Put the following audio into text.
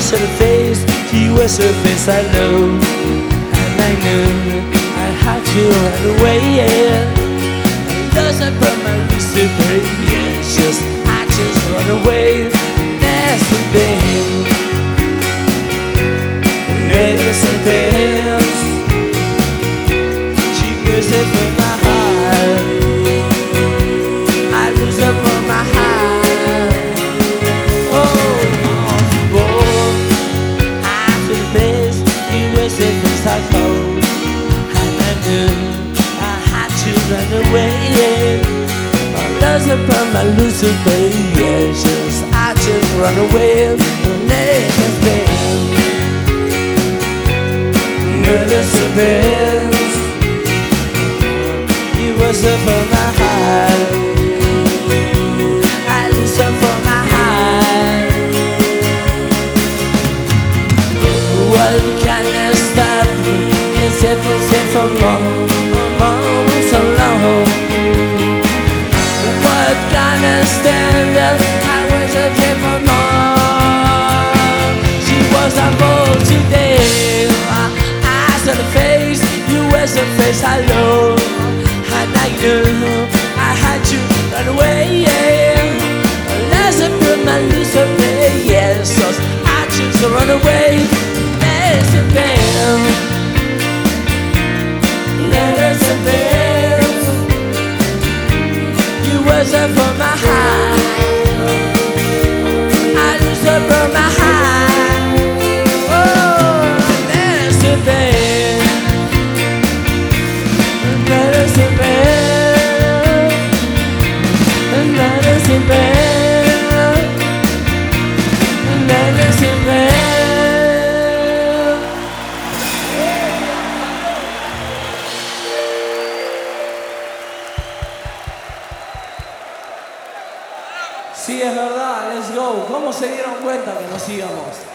saw the face, she was a face I loved. And I knew I had to run away, yeah. Doesn't put my wrist to break, yeah. I just run away. That's the thing. There's some things. She goes it from my heart. I lose her from my heart. Run away, my love's upon my loose baby, yeah. I just run away, never fail. Murder's a best. You was up on my heart. I lose up on my heart. What kind of stuff is it for more? So long. What kind of stand-up? I was a different mom. She was a bold today. I saw the face, you was the face I love. And I knew I had to run away, yeah. Unless I put my loose away, yeah. So I just run away. There's a bell. There's a bell. Was up on my heart. I lose up on my heart. Oh, there's a bed. There's a bed. There's a bed. There's a bed. Sí, es verdad, let's go. ¿Cómo se dieron cuenta que nos íbamos?